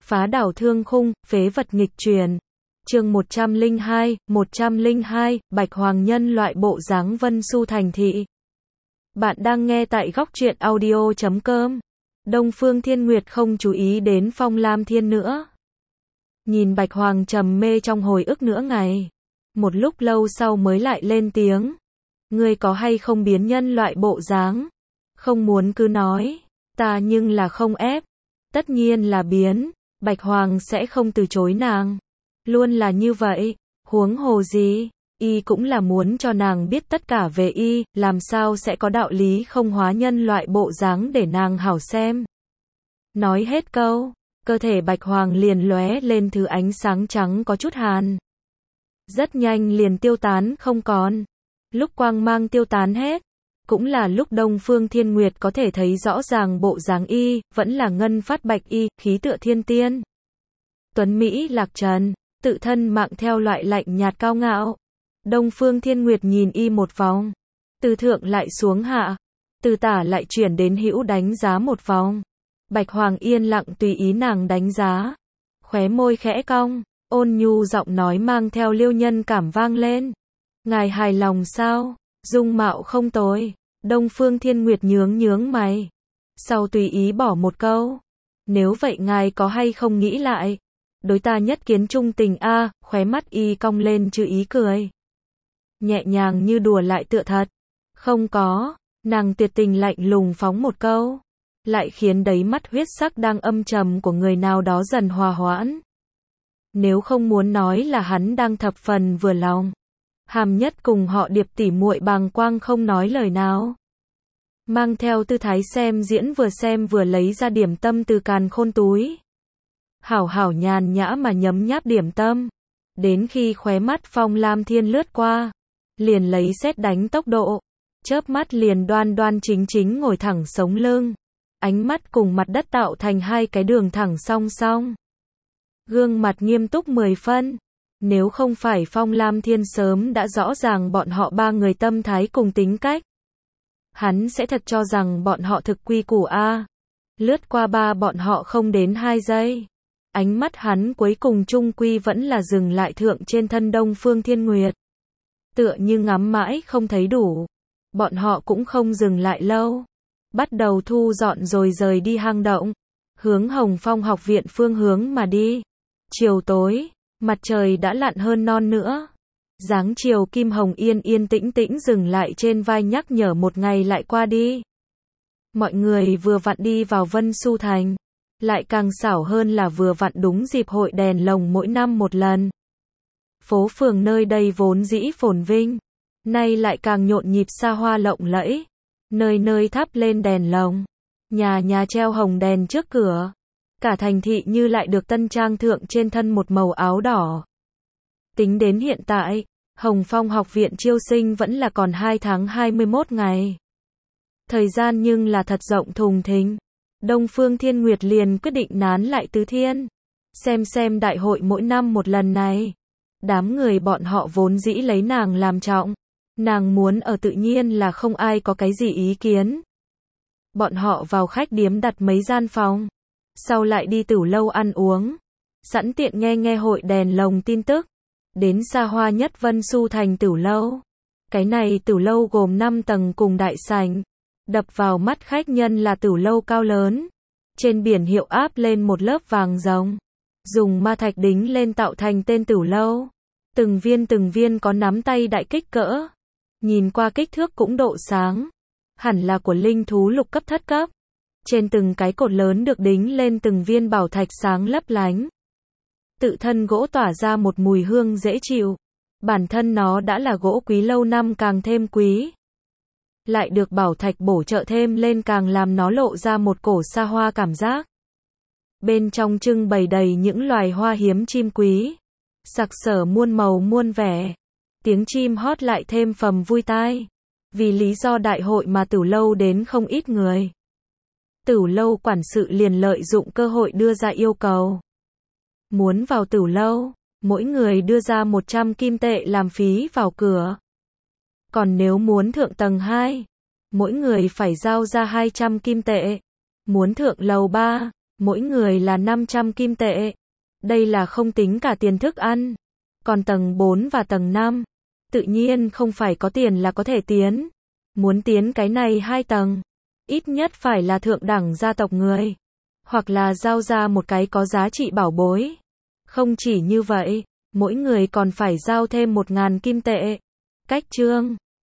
Phá đảo thương khung, phế vật nghịch truyền. Chương 102, Bạch Hoàng nhân loại bộ dáng Vân Xu thành thị. Bạn đang nghe tại góc truyện audio.com. Đông Phương Thiên Nguyệt không chú ý đến Phong Lam Thiên nữa. Nhìn Bạch Hoàng trầm mê trong hồi ức nửa ngày. Một lúc lâu sau mới lại lên tiếng. Ngươi có hay không biến nhân loại bộ dáng? Không muốn cứ nói. Ta nhưng là không ép. Tất nhiên là biến. Bạch Hoàng sẽ không từ chối nàng. Luôn là như vậy. Huống hồ gì? Y cũng là muốn cho nàng biết tất cả về y, làm sao sẽ có đạo lý không hóa nhân loại bộ dáng để nàng hảo xem. Nói hết câu, cơ thể Bạch Hoàng liền lóe lên thứ ánh sáng trắng có chút hàn. Rất nhanh liền tiêu tán không còn. Lúc quang mang tiêu tán hết, cũng là lúc Đông Phương Thiên Nguyệt có thể thấy rõ ràng bộ dáng y, vẫn là ngân phát bạch y, khí tựa thiên tiên. Tuấn Mỹ lạc trần, tự thân mạng theo loại lạnh nhạt cao ngạo. Đông Phương Thiên Nguyệt nhìn y một vòng, từ thượng lại xuống hạ, từ tả lại chuyển đến hữu đánh giá một vòng. Bạch Hoàng yên lặng tùy ý nàng đánh giá, khóe môi khẽ cong, ôn nhu giọng nói mang theo liêu nhân cảm vang lên. Ngài hài lòng sao? Dung mạo không tồi. Đông Phương Thiên Nguyệt nhướng mày, sau tùy ý bỏ một câu, nếu vậy ngài có hay không nghĩ lại, đối ta nhất kiến trung tình a, khóe mắt y cong lên chữ ý cười. Nhẹ nhàng như đùa lại tựa thật. Không có, nàng tuyệt tình lạnh lùng phóng một câu, lại khiến đáy mắt huyết sắc đang âm trầm của người nào đó dần hòa hoãn. Nếu không muốn nói là hắn đang thập phần vừa lòng. Hàm Nhất cùng họ Điệp tỉ muội bàng quang không nói lời nào. Mang theo tư thái xem diễn vừa lấy ra điểm tâm từ càn khôn túi. Hảo hảo nhàn nhã mà nhấm nháp điểm tâm. Đến khi khóe mắt Phong Lam Thiên lướt qua, liền lấy sét đánh tốc độ, chớp mắt liền đoan đoan chính ngồi thẳng sống lưng. Ánh mắt cùng mặt đất tạo thành hai cái đường thẳng song song. Gương mặt nghiêm túc 10 phân. Nếu không phải Phong Lam Thiên sớm đã rõ ràng bọn họ ba người tâm thái cùng tính cách, hắn sẽ thật cho rằng bọn họ thực quy củ a. Lướt qua ba bọn họ không đến 2 giây. Ánh mắt hắn cuối cùng chung quy vẫn là dừng lại thượng trên thân Đông Phương Thiên Nguyệt. Tựa như ngắm mãi không thấy đủ. Bọn họ cũng không dừng lại lâu. Bắt đầu thu dọn rồi rời đi hang động. Hướng Hồng Phong học viện phương hướng mà đi. Chiều tối, mặt trời đã lặn hơn non nữa. Dáng chiều kim hồng yên tĩnh dừng lại trên vai nhắc nhở một ngày lại qua đi. Mọi người vừa vặn đi vào Vân Xu Thành. Lại càng xảo hơn là vừa vặn đúng dịp hội đèn lồng mỗi năm một lần. Phố phường nơi đây vốn dĩ phồn vinh, nay lại càng nhộn nhịp xa hoa lộng lẫy. Nơi nơi thắp lên đèn lồng, nhà treo hồng đèn trước cửa. Cả thành thị như lại được tân trang thượng trên thân một màu áo đỏ. Tính đến hiện tại, Hồng Phong học viện chiêu sinh vẫn là còn 2 tháng 21 ngày. Thời gian nhưng là thật rộng thùng thình. Đông Phương Thiên Nguyệt liền quyết định nán lại Tứ Thiên. Xem đại hội mỗi năm một lần này. Đám người bọn họ vốn dĩ lấy nàng làm trọng. Nàng muốn ở tự nhiên là không ai có cái gì ý kiến. Bọn họ vào khách điếm đặt mấy gian phòng. Sau lại đi tửu lâu ăn uống. Sẵn tiện nghe hội đèn lồng tin tức. Đến xa hoa nhất Vân Xu Thành tửu lâu. Cái này tửu lâu gồm 5 tầng cùng đại sảnh. Đập vào mắt khách nhân là tửu lâu cao lớn. Trên biển hiệu áp lên một lớp vàng rồng. Dùng ma thạch đính lên tạo thành tên tửu lâu. Từng viên có nắm tay đại kích cỡ. Nhìn qua kích thước cũng độ sáng. Hẳn là của linh thú lục cấp thất cấp. Trên từng cái cột lớn được đính lên từng viên bảo thạch sáng lấp lánh. Tự thân gỗ tỏa ra một mùi hương dễ chịu. Bản thân nó đã là gỗ quý lâu năm càng thêm quý. Lại được bảo thạch bổ trợ thêm lên càng làm nó lộ ra một cổ xa hoa cảm giác. Bên trong trưng bày đầy những loài hoa hiếm chim quý. Sặc sỡ muôn màu muôn vẻ. Tiếng chim hót lại thêm phẩm vui tai. Vì lý do đại hội mà tửu lâu đến không ít người. Tửu lâu quản sự liền lợi dụng cơ hội đưa ra yêu cầu. Muốn vào tửu lâu, mỗi người đưa ra 100 kim tệ làm phí vào cửa. Còn nếu muốn thượng tầng 2, mỗi người phải giao ra 200 kim tệ. Muốn thượng lầu 3, Mỗi người là 500 kim tệ. Đây là không tính cả tiền thức ăn. Còn tầng 4 và tầng 5, tự nhiên không phải có tiền là có thể tiến. Muốn tiến cái này 2 tầng, ít nhất phải là thượng đẳng gia tộc người, hoặc là giao ra một cái có giá trị bảo bối. Không chỉ như vậy, mỗi người còn phải giao thêm 1.000 kim tệ. Cách chương